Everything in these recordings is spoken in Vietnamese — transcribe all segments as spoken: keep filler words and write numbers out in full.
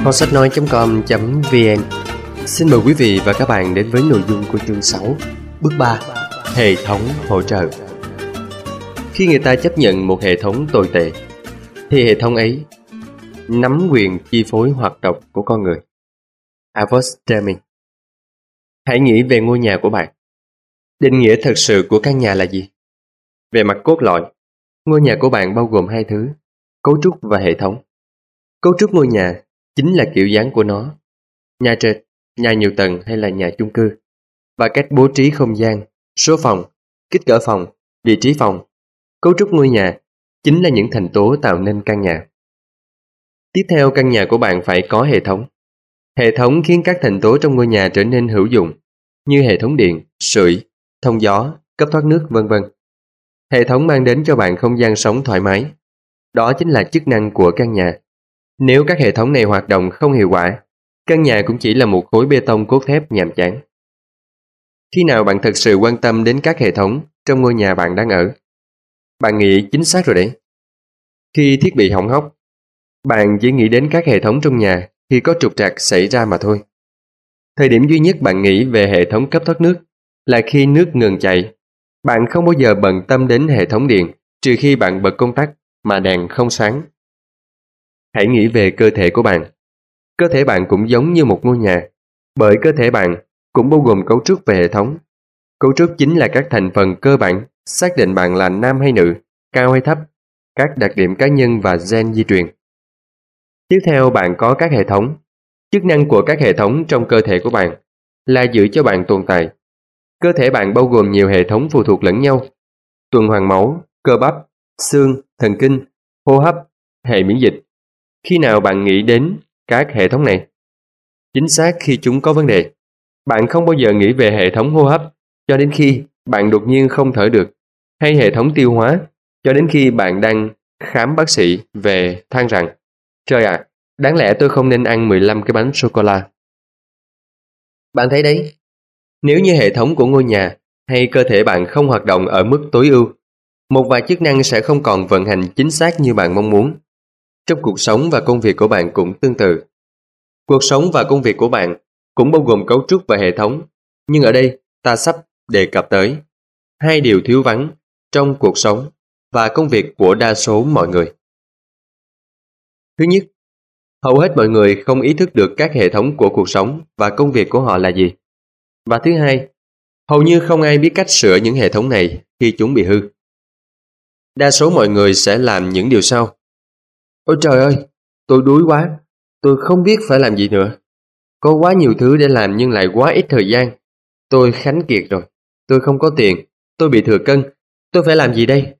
kho sách nói chấm com.vn xin mời quý vị và các bạn đến với nội dung của chương sáu, bước ba, hệ thống hỗ trợ. Khi người ta chấp nhận một hệ thống tồi tệ, thì hệ thống ấy nắm quyền chi phối hoạt động của con người. Avost Deming. Hãy nghĩ về ngôi nhà của bạn. Định nghĩa thật sự của căn nhà là gì? Về mặt cốt lõi, ngôi nhà của bạn bao gồm hai thứ: cấu trúc và hệ thống. Cấu trúc ngôi nhà chính là kiểu dáng của nó, nhà trệt, nhà nhiều tầng hay là nhà chung cư, và cách bố trí không gian, số phòng, kích cỡ phòng, vị trí phòng. Cấu trúc ngôi nhà chính là những thành tố tạo nên căn nhà. Tiếp theo, căn nhà của bạn phải có hệ thống. Hệ thống khiến các thành tố trong ngôi nhà trở nên hữu dụng, như hệ thống điện, sưởi, thông gió, cấp thoát nước, vân vân. Hệ thống mang đến cho bạn không gian sống thoải mái. Đó chính là chức năng của căn nhà. Nếu các hệ thống này hoạt động không hiệu quả, căn nhà cũng chỉ là một khối bê tông cốt thép nhàm chán. Khi nào bạn thực sự quan tâm đến các hệ thống trong ngôi nhà bạn đang ở? Bạn nghĩ chính xác rồi đấy. Khi thiết bị hỏng hóc, bạn chỉ nghĩ đến các hệ thống trong nhà khi có trục trặc xảy ra mà thôi. Thời điểm duy nhất bạn nghĩ về hệ thống cấp thoát nước là khi nước ngừng chảy. Bạn không bao giờ bận tâm đến hệ thống điện trừ khi bạn bật công tắc mà đèn không sáng. Hãy nghĩ về cơ thể của bạn. Cơ thể bạn cũng giống như một ngôi nhà, bởi cơ thể bạn cũng bao gồm cấu trúc và hệ thống. Cấu trúc chính là các thành phần cơ bản xác định bạn là nam hay nữ, cao hay thấp, các đặc điểm cá nhân và gen di truyền. Tiếp theo, bạn có các hệ thống. Chức năng của các hệ thống trong cơ thể của bạn là giữ cho bạn tồn tại. Cơ thể bạn bao gồm nhiều hệ thống phụ thuộc lẫn nhau: tuần hoàn máu, cơ bắp, xương, thần kinh, hô hấp, hệ miễn dịch. Khi nào bạn nghĩ đến các hệ thống này? Chính xác khi chúng có vấn đề. Bạn không bao giờ nghĩ về hệ thống hô hấp cho đến khi bạn đột nhiên không thở được, hay hệ thống tiêu hóa cho đến khi bạn đang khám bác sĩ về than rằng: trời ạ, à, đáng lẽ tôi không nên ăn mười lăm cái bánh sô-cô-la. Bạn thấy đấy, nếu như hệ thống của ngôi nhà hay cơ thể bạn không hoạt động ở mức tối ưu, một vài chức năng sẽ không còn vận hành chính xác như bạn mong muốn. Trong cuộc sống và công việc của bạn cũng tương tự. Cuộc sống và công việc của bạn cũng bao gồm cấu trúc và hệ thống, nhưng ở đây ta sắp đề cập tới hai điều thiếu vắng trong cuộc sống và công việc của đa số mọi người. Thứ nhất, hầu hết mọi người không ý thức được các hệ thống của cuộc sống và công việc của họ là gì. Và thứ hai, hầu như không ai biết cách sửa những hệ thống này khi chúng bị hư. Đa số mọi người sẽ làm những điều sau: ôi trời ơi, tôi đuối quá, tôi không biết phải làm gì nữa. Có quá nhiều thứ để làm nhưng lại quá ít thời gian. Tôi khánh kiệt rồi, tôi không có tiền, tôi bị thừa cân, tôi phải làm gì đây?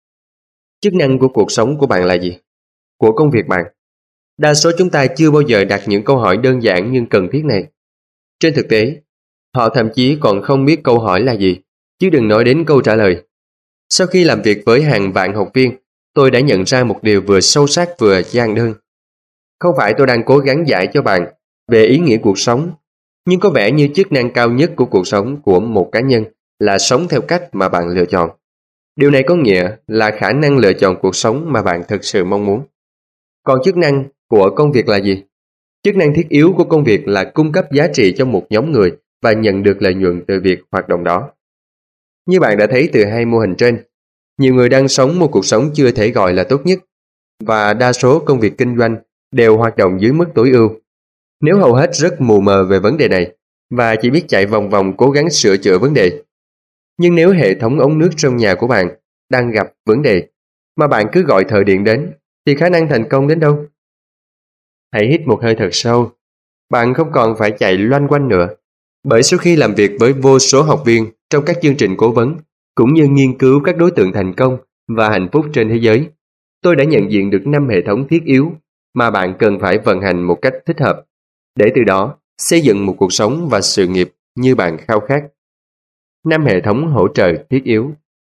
Chức năng của cuộc sống của bạn là gì? Của công việc bạn? Đa số chúng ta chưa bao giờ đặt những câu hỏi đơn giản nhưng cần thiết này. Trên thực tế, họ thậm chí còn không biết câu hỏi là gì, chứ đừng nói đến câu trả lời. Sau khi làm việc với hàng vạn học viên, tôi đã nhận ra một điều vừa sâu sắc vừa giản đơn. Không phải tôi đang cố gắng giải cho bạn về ý nghĩa cuộc sống, nhưng có vẻ như chức năng cao nhất của cuộc sống của một cá nhân là sống theo cách mà bạn lựa chọn. Điều này có nghĩa là khả năng lựa chọn cuộc sống mà bạn thực sự mong muốn. Còn chức năng của công việc là gì? Chức năng thiết yếu của công việc là cung cấp giá trị cho một nhóm người và nhận được lợi nhuận từ việc hoạt động đó. Như bạn đã thấy từ hai mô hình trên, nhiều người đang sống một cuộc sống chưa thể gọi là tốt nhất, và đa số công việc kinh doanh đều hoạt động dưới mức tối ưu. Nếu hầu hết rất mù mờ về vấn đề này và chỉ biết chạy vòng vòng cố gắng sửa chữa vấn đề. Nhưng nếu hệ thống ống nước trong nhà của bạn đang gặp vấn đề mà bạn cứ gọi thợ điện đến, thì khả năng thành công đến đâu? Hãy hít một hơi thật sâu. Bạn không còn phải chạy loanh quanh nữa. Bởi sau khi làm việc với vô số học viên trong các chương trình cố vấn, cũng như nghiên cứu các đối tượng thành công và hạnh phúc trên thế giới, tôi đã nhận diện được năm hệ thống thiết yếu mà bạn cần phải vận hành một cách thích hợp, để từ đó xây dựng một cuộc sống và sự nghiệp như bạn khao khát. Năm hệ thống hỗ trợ thiết yếu.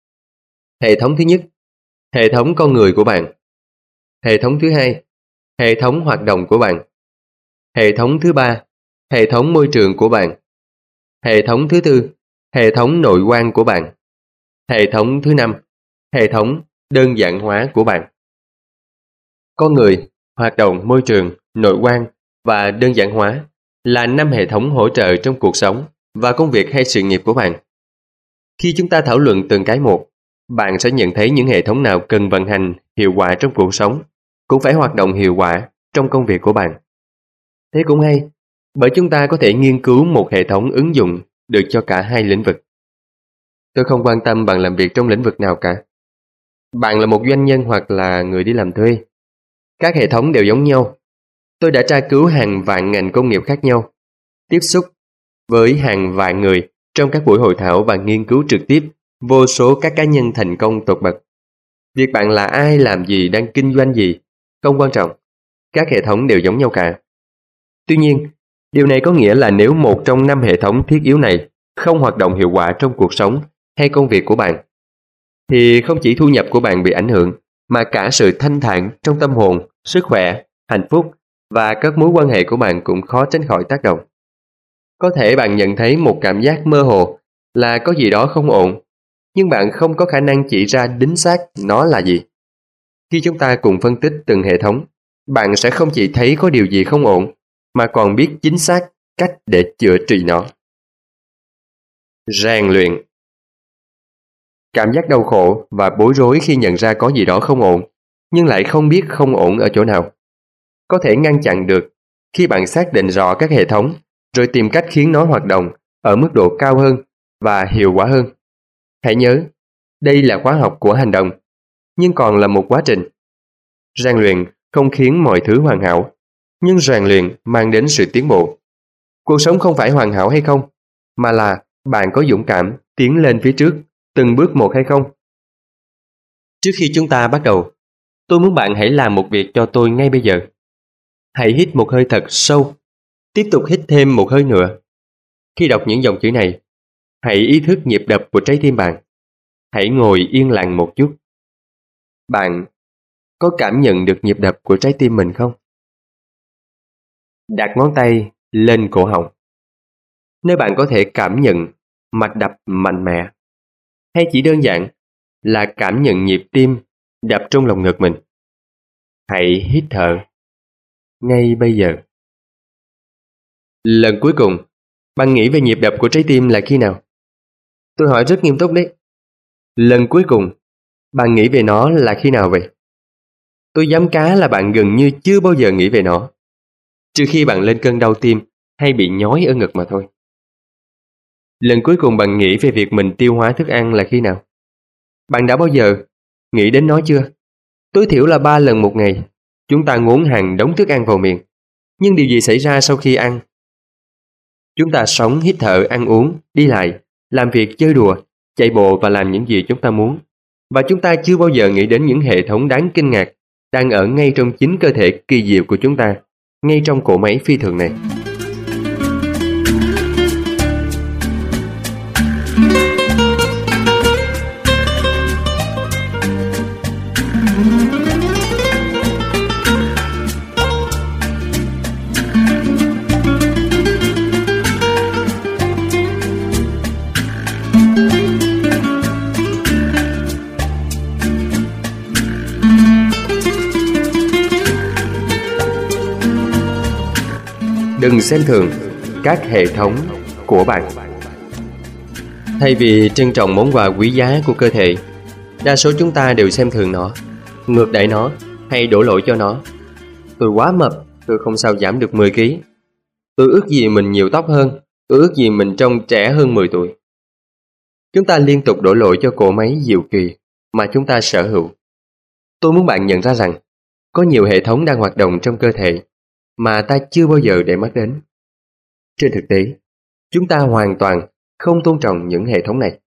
Hệ thống thứ nhất, hệ thống con người của bạn. Hệ thống thứ hai, hệ thống hoạt động của bạn. Hệ thống thứ ba, hệ thống môi trường của bạn. Hệ thống thứ tư, hệ thống nội quan của bạn. Hệ thống thứ năm, hệ thống đơn giản hóa của bạn. Con người, hoạt động, môi trường, nội quan và đơn giản hóa là năm hệ thống hỗ trợ trong cuộc sống và công việc hay sự nghiệp của bạn. Khi chúng ta thảo luận từng cái một, bạn sẽ nhận thấy những hệ thống nào cần vận hành hiệu quả trong cuộc sống cũng phải hoạt động hiệu quả trong công việc của bạn. Thế cũng hay, bởi chúng ta có thể nghiên cứu một hệ thống ứng dụng được cho cả hai lĩnh vực. Tôi không quan tâm bạn làm việc trong lĩnh vực nào cả. Bạn là một doanh nhân hoặc là người đi làm thuê. Các hệ thống đều giống nhau. Tôi đã tra cứu hàng vạn ngành công nghiệp khác nhau, tiếp xúc với hàng vạn người trong các buổi hội thảo và nghiên cứu trực tiếp vô số các cá nhân thành công tột bậc. Việc bạn là ai, làm gì, đang kinh doanh gì, không quan trọng. Các hệ thống đều giống nhau cả. Tuy nhiên, điều này có nghĩa là nếu một trong năm hệ thống thiết yếu này không hoạt động hiệu quả trong cuộc sống hay công việc của bạn, thì không chỉ thu nhập của bạn bị ảnh hưởng, mà cả sự thanh thản trong tâm hồn, sức khỏe, hạnh phúc và các mối quan hệ của bạn cũng khó tránh khỏi tác động. Có thể bạn nhận thấy một cảm giác mơ hồ là có gì đó không ổn, nhưng bạn không có khả năng chỉ ra đính xác nó là gì. Khi chúng ta cùng phân tích từng hệ thống, bạn sẽ không chỉ thấy có điều gì không ổn, mà còn biết chính xác cách để chữa trị nó. Rèn luyện. Cảm giác đau khổ và bối rối khi nhận ra có gì đó không ổn, nhưng lại không biết không ổn ở chỗ nào, có thể ngăn chặn được khi bạn xác định rõ các hệ thống, rồi tìm cách khiến nó hoạt động ở mức độ cao hơn và hiệu quả hơn. Hãy nhớ, đây là khóa học của hành động, nhưng còn là một quá trình. Rèn luyện không khiến mọi thứ hoàn hảo, nhưng rèn luyện mang đến sự tiến bộ. Cuộc sống không phải hoàn hảo hay không, mà là bạn có dũng cảm tiến lên phía trước từng bước một hay không. Trước khi chúng ta bắt đầu, tôi muốn bạn hãy làm một việc cho tôi ngay bây giờ. Hãy hít một hơi thật sâu, tiếp tục hít thêm một hơi nữa. Khi đọc những dòng chữ này, hãy ý thức nhịp đập của trái tim bạn. Hãy ngồi yên lặng một chút. Bạn có cảm nhận được nhịp đập của trái tim mình không? Đặt ngón tay lên cổ họng, nơi bạn có thể cảm nhận mạch đập mạnh mẽ, hay chỉ đơn giản là cảm nhận nhịp tim đập trong lồng ngực mình. Hãy hít thở ngay bây giờ. Lần cuối cùng, bạn nghĩ về nhịp đập của trái tim là khi nào? Tôi hỏi rất nghiêm túc đấy. Lần cuối cùng, bạn nghĩ về nó là khi nào vậy? Tôi dám cá là bạn gần như chưa bao giờ nghĩ về nó, trừ khi bạn lên cơn đau tim hay bị nhói ở ngực mà thôi. Lần cuối cùng bạn nghĩ về việc mình tiêu hóa thức ăn là khi nào? Bạn đã bao giờ nghĩ đến nó chưa? Tối thiểu là ba lần một ngày, chúng ta ngốn hàng đống thức ăn vào miệng. Nhưng điều gì xảy ra sau khi ăn? Chúng ta sống, hít thở, ăn uống, đi lại, làm việc, chơi đùa, chạy bộ và làm những gì chúng ta muốn. Và chúng ta chưa bao giờ nghĩ đến những hệ thống đáng kinh ngạc đang ở ngay trong chính cơ thể kỳ diệu của chúng ta, ngay trong cỗ máy phi thường này. Đừng xem thường các hệ thống của bạn. Thay vì trân trọng món quà quý giá của cơ thể, đa số chúng ta đều xem thường nó, ngược đãi nó hay đổ lỗi cho nó. Tôi quá mập, tôi không sao giảm được mười ki lô gam. Tôi ước gì mình nhiều tóc hơn, tôi ước gì mình trông trẻ hơn mười tuổi. Chúng ta liên tục đổ lỗi cho cỗ máy diệu kỳ mà chúng ta sở hữu. Tôi muốn bạn nhận ra rằng có nhiều hệ thống đang hoạt động trong cơ thể mà ta chưa bao giờ để mắt đến. Trên thực tế, chúng ta hoàn toàn không tôn trọng những hệ thống này.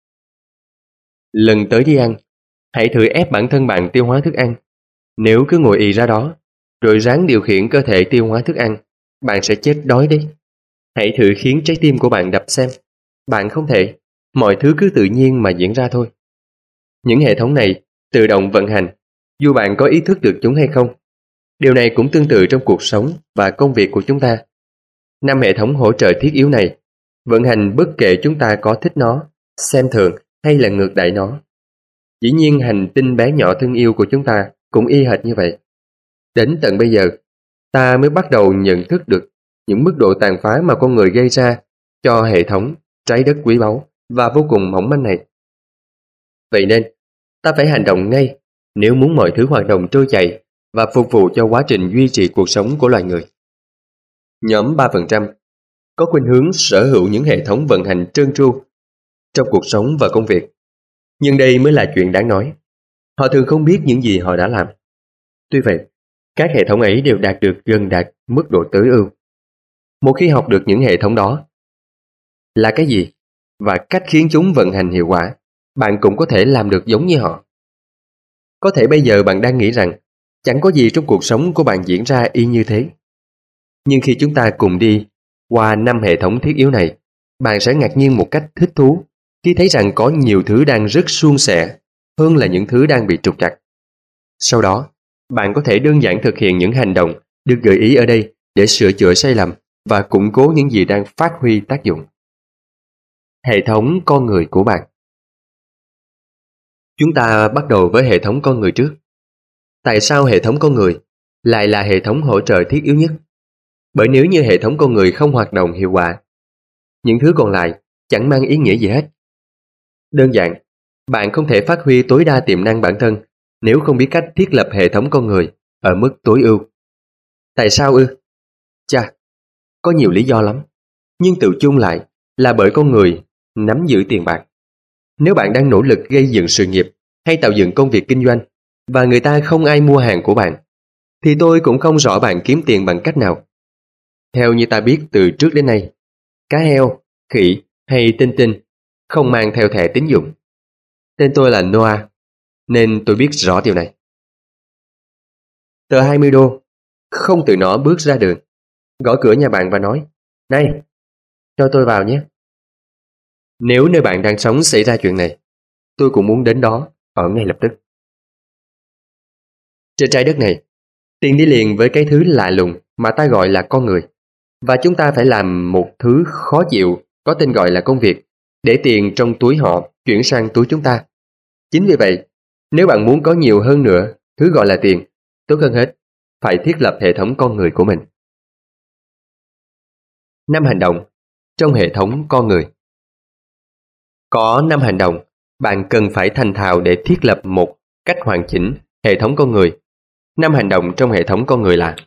Lần tới đi ăn, hãy thử ép bản thân bạn tiêu hóa thức ăn. Nếu cứ ngồi ì ra đó, rồi ráng điều khiển cơ thể tiêu hóa thức ăn, bạn sẽ chết đói đấy. Hãy thử khiến trái tim của bạn đập xem. Bạn không thể, mọi thứ cứ tự nhiên mà diễn ra thôi. Những hệ thống này tự động vận hành, dù bạn có ý thức được chúng hay không. Điều này cũng tương tự trong cuộc sống và công việc của chúng ta. Năm hệ thống hỗ trợ thiết yếu này vận hành bất kể chúng ta có thích nó, xem thường hay là ngược đãi nó. Dĩ nhiên hành tinh bé nhỏ thân yêu của chúng ta cũng y hệt như vậy. Đến tận bây giờ, ta mới bắt đầu nhận thức được những mức độ tàn phá mà con người gây ra cho hệ thống trái đất quý báu và vô cùng mỏng manh này. Vậy nên, ta phải hành động ngay nếu muốn mọi thứ hoạt động trôi chảy và phục vụ cho quá trình duy trì cuộc sống của loài người. Nhóm ba phần trăm có khuynh hướng sở hữu những hệ thống vận hành trơn tru trong cuộc sống và công việc. Nhưng đây mới là chuyện đáng nói. Họ thường không biết những gì họ đã làm. Tuy vậy, các hệ thống ấy đều đạt được gần đạt mức độ tối ưu. Một khi học được những hệ thống đó là cái gì và cách khiến chúng vận hành hiệu quả, bạn cũng có thể làm được giống như họ. Có thể bây giờ bạn đang nghĩ rằng chẳng có gì trong cuộc sống của bạn diễn ra y như thế. Nhưng khi chúng ta cùng đi qua năm hệ thống thiết yếu này, bạn sẽ ngạc nhiên một cách thích thú khi thấy rằng có nhiều thứ đang rất suôn sẻ hơn là những thứ đang bị trục trặc. Sau đó, bạn có thể đơn giản thực hiện những hành động được gợi ý ở đây để sửa chữa sai lầm và củng cố những gì đang phát huy tác dụng. Hệ thống con người của bạn. Chúng ta bắt đầu với hệ thống con người trước. Tại sao hệ thống con người lại là hệ thống hỗ trợ thiết yếu nhất? Bởi nếu như hệ thống con người không hoạt động hiệu quả, những thứ còn lại chẳng mang ý nghĩa gì hết. Đơn giản, bạn không thể phát huy tối đa tiềm năng bản thân nếu không biết cách thiết lập hệ thống con người ở mức tối ưu. Tại sao ư? Chà, có nhiều lý do lắm. Nhưng tự chung lại là bởi con người nắm giữ tiền bạc. Nếu bạn đang nỗ lực gây dựng sự nghiệp hay tạo dựng công việc kinh doanh và người ta không ai mua hàng của bạn, thì tôi cũng không rõ bạn kiếm tiền bằng cách nào. Theo như ta biết từ trước đến nay, cá heo, khỉ hay tinh tinh không mang theo thẻ tín dụng. Tên tôi là Noah, nên tôi biết rõ điều này. Tờ hai mươi đô, không từ nó bước ra đường, gõ cửa nhà bạn và nói, này, cho tôi vào nhé. Nếu nơi bạn đang sống xảy ra chuyện này, tôi cũng muốn đến đó ở ngay lập tức. Trên trái đất này, tiền đi liền với cái thứ lạ lùng mà ta gọi là con người, và chúng ta phải làm một thứ khó chịu có tên gọi là công việc để tiền trong túi họ chuyển sang túi chúng ta. Chính vì vậy, nếu bạn muốn có nhiều hơn nữa thứ gọi là tiền, tốt hơn hết, phải thiết lập hệ thống con người của mình. Năm hành động trong hệ thống con người. Có năm hành động bạn cần phải thành thạo để thiết lập một cách hoàn chỉnh hệ thống con người. Năm hành động trong hệ thống con người là: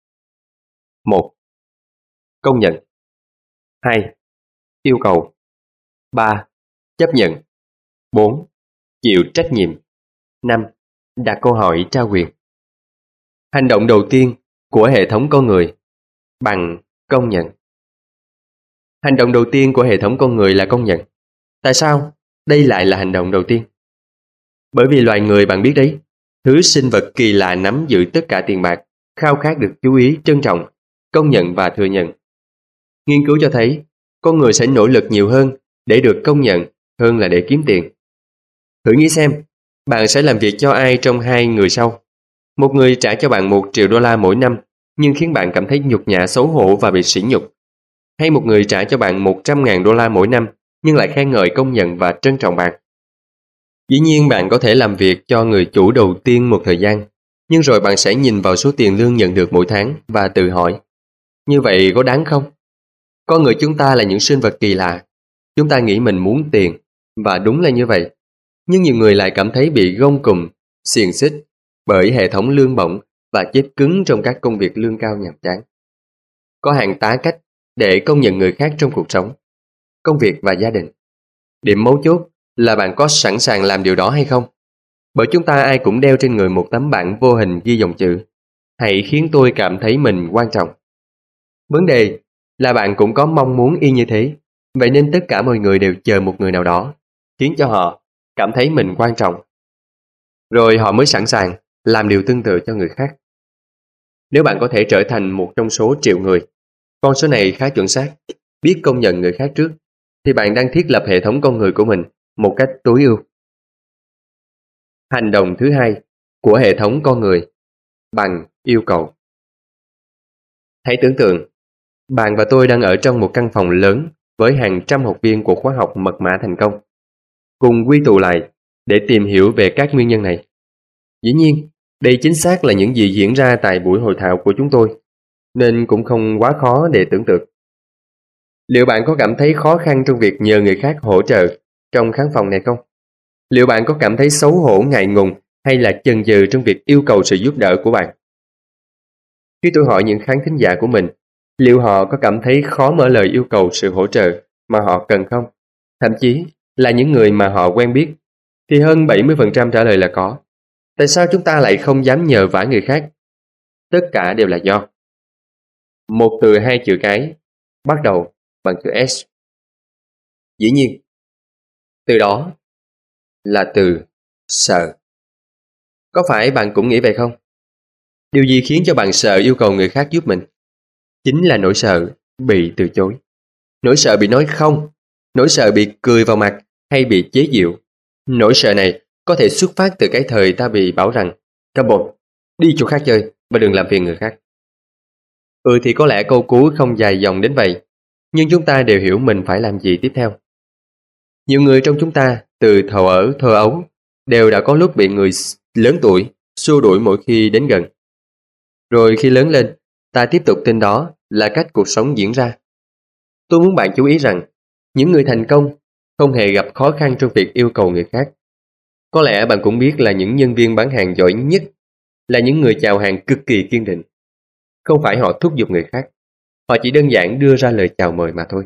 một. Công nhận. Hai. Yêu cầu. Ba. Chấp nhận. Bốn. Chịu trách nhiệm. Năm. Đặt câu hỏi trao quyền. Hành động đầu tiên của hệ thống con người bằng công nhận. Hành động đầu tiên của hệ thống con người là công nhận. Tại sao đây lại là hành động đầu tiên? Bởi vì loài người, bạn biết đấy, thứ sinh vật kỳ lạ nắm giữ tất cả tiền bạc, khao khát được chú ý, trân trọng, công nhận và thừa nhận. Nghiên cứu cho thấy, con người sẽ nỗ lực nhiều hơn để được công nhận hơn là để kiếm tiền. Thử nghĩ xem, bạn sẽ làm việc cho ai trong hai người sau? Một người trả cho bạn một triệu đô la mỗi năm nhưng khiến bạn cảm thấy nhục nhã, xấu hổ và bị sỉ nhục. Hay một người trả cho bạn một trăm ngàn đô la mỗi năm nhưng lại khen ngợi, công nhận và trân trọng bạn. Dĩ nhiên bạn có thể làm việc cho người chủ đầu tiên một thời gian, nhưng rồi bạn sẽ nhìn vào số tiền lương nhận được mỗi tháng và tự hỏi, như vậy có đáng không? Con người chúng ta là những sinh vật kỳ lạ. Chúng ta nghĩ mình muốn tiền, và đúng là như vậy. Nhưng nhiều người lại cảm thấy bị gông cùm, xiềng xích bởi hệ thống lương bổng và chết cứng trong các công việc lương cao nhàm chán. Có hàng tá cách để công nhận người khác trong cuộc sống, công việc và gia đình. Điểm mấu chốt là bạn có sẵn sàng làm điều đó hay không? Bởi chúng ta ai cũng đeo trên người một tấm bảng vô hình ghi dòng chữ: hãy khiến tôi cảm thấy mình quan trọng. Vấn đề là bạn cũng có mong muốn y như thế. Vậy nên tất cả mọi người đều chờ một người nào đó khiến cho họ cảm thấy mình quan trọng, rồi họ mới sẵn sàng làm điều tương tự cho người khác. Nếu bạn có thể trở thành một trong số triệu người, con số này khá chuẩn xác, biết công nhận người khác trước, thì bạn đang thiết lập hệ thống con người của mình một cách tối ưu. Hành động thứ hai của hệ thống con người bằng yêu cầu. Hãy tưởng tượng, bạn và tôi đang ở trong một căn phòng lớn với hàng trăm học viên của khóa học mật mã thành công, cùng quy tụ lại để tìm hiểu về các nguyên nhân này. Dĩ nhiên, đây chính xác là những gì diễn ra tại buổi hội thảo của chúng tôi nên cũng không quá khó để tưởng tượng. Liệu bạn có cảm thấy khó khăn trong việc nhờ người khác hỗ trợ trong khán phòng này không? Liệu bạn có cảm thấy xấu hổ, ngại ngùng hay là chần chừ trong việc yêu cầu sự giúp đỡ của bạn? Khi tôi hỏi những khán thính giả của mình, liệu họ có cảm thấy khó mở lời yêu cầu sự hỗ trợ mà họ cần không? Thậm chí là những người mà họ quen biết, thì hơn bảy mươi phần trăm trả lời là có. Tại sao chúng ta lại không dám nhờ vả người khác? Tất cả đều là do một từ hai chữ cái bắt đầu bằng chữ S. Dĩ nhiên, từ đó là từ sợ. Có phải bạn cũng nghĩ vậy không? Điều gì khiến cho bạn sợ yêu cầu người khác giúp mình? Chính là nỗi sợ bị từ chối. Nỗi sợ bị nói không, nỗi sợ bị cười vào mặt hay bị chế giễu. Nỗi sợ này có thể xuất phát từ cái thời ta bị bảo rằng come on, đi chỗ khác chơi và đừng làm phiền người khác. Ừ thì có lẽ câu cú không dài dòng đến vậy, nhưng chúng ta đều hiểu mình phải làm gì tiếp theo. Nhiều người trong chúng ta từ thờ ở thơ ấu đều đã có lúc bị người lớn tuổi xua đuổi mỗi khi đến gần. Rồi khi lớn lên, ta tiếp tục tin đó là cách cuộc sống diễn ra. Tôi muốn bạn chú ý rằng những người thành công không hề gặp khó khăn trong việc yêu cầu người khác. Có lẽ bạn cũng biết là những nhân viên bán hàng giỏi nhất là những người chào hàng cực kỳ kiên định. Không phải họ thúc giục người khác, họ chỉ đơn giản đưa ra lời chào mời mà thôi.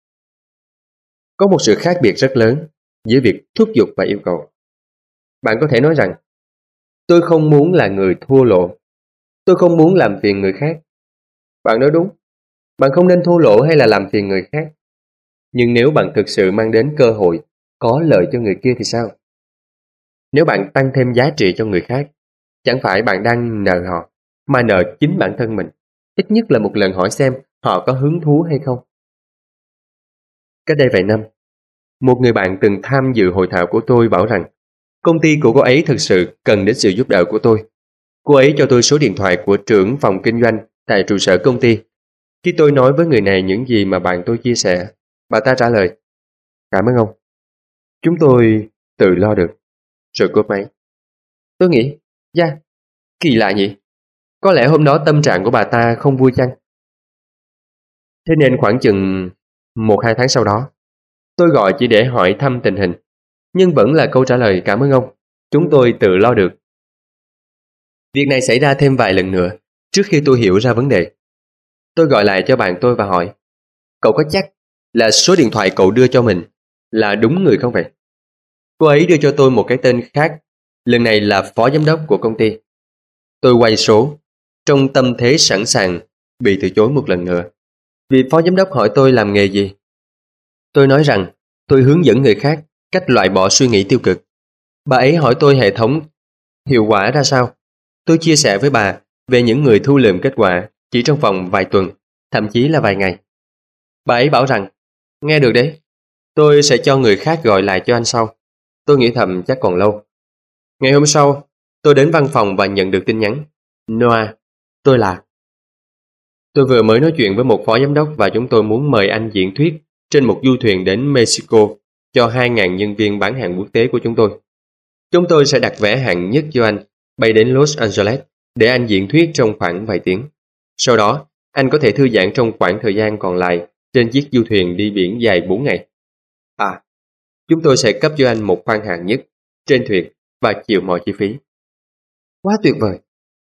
Có một sự khác biệt rất lớn giữa việc thúc giục và yêu cầu. Bạn có thể nói rằng tôi không muốn là người thua lỗ, tôi không muốn làm phiền người khác. Bạn nói đúng, bạn không nên thua lỗ hay là làm phiền người khác. Nhưng nếu bạn thực sự mang đến cơ hội có lợi cho người kia thì sao? Nếu bạn tăng thêm giá trị cho người khác, chẳng phải bạn đang nợ họ, mà nợ chính bản thân mình. Ít nhất là một lần hỏi xem họ có hứng thú hay không. Cách đây vài năm, một người bạn từng tham dự hội thảo của tôi bảo rằng công ty của cô ấy thực sự cần đến sự giúp đỡ của tôi. Cô ấy cho tôi số điện thoại của trưởng phòng kinh doanh tại trụ sở công ty. Khi tôi nói với người này những gì mà bạn tôi chia sẻ, bà ta trả lời: cảm ơn ông, chúng tôi tự lo được. Rồi cúp máy. Tôi nghĩ, da, yeah, kỳ lạ nhỉ? Có lẽ hôm đó tâm trạng của bà ta không vui chăng? Thế nên khoảng chừng một hai tháng sau đó, tôi gọi chỉ để hỏi thăm tình hình, nhưng vẫn là câu trả lời cảm ơn ông, chúng tôi tự lo được. Việc này xảy ra thêm vài lần nữa trước khi tôi hiểu ra vấn đề. Tôi gọi lại cho bạn tôi và hỏi: cậu có chắc là số điện thoại cậu đưa cho mình là đúng người không vậy? Cô ấy đưa cho tôi một cái tên khác, lần này là phó giám đốc của công ty. Tôi quay số, trong tâm thế sẵn sàng bị từ chối một lần nữa. Vì phó giám đốc hỏi tôi làm nghề gì. Tôi nói rằng tôi hướng dẫn người khác cách loại bỏ suy nghĩ tiêu cực. Bà ấy hỏi tôi hệ thống hiệu quả ra sao. Tôi chia sẻ với bà về những người thu lượm kết quả chỉ trong vòng vài tuần, thậm chí là vài ngày. Bà ấy bảo rằng, nghe được đấy, tôi sẽ cho người khác gọi lại cho anh sau. Tôi nghĩ thầm chắc còn lâu. Ngày hôm sau, tôi đến văn phòng và nhận được tin nhắn: Noah, tôi là... Tôi vừa mới nói chuyện với một phó giám đốc và chúng tôi muốn mời anh diễn thuyết trên một du thuyền đến Mexico cho hai nghìn nhân viên bán hàng quốc tế của chúng tôi. Chúng tôi sẽ đặt vé hạng nhất cho anh bay đến Los Angeles để anh diễn thuyết trong khoảng vài tiếng. Sau đó, anh có thể thư giãn trong khoảng thời gian còn lại trên chiếc du thuyền đi biển dài bốn ngày. À, chúng tôi sẽ cấp cho anh một khoang hạng nhất trên thuyền và chịu mọi chi phí. Quá tuyệt vời!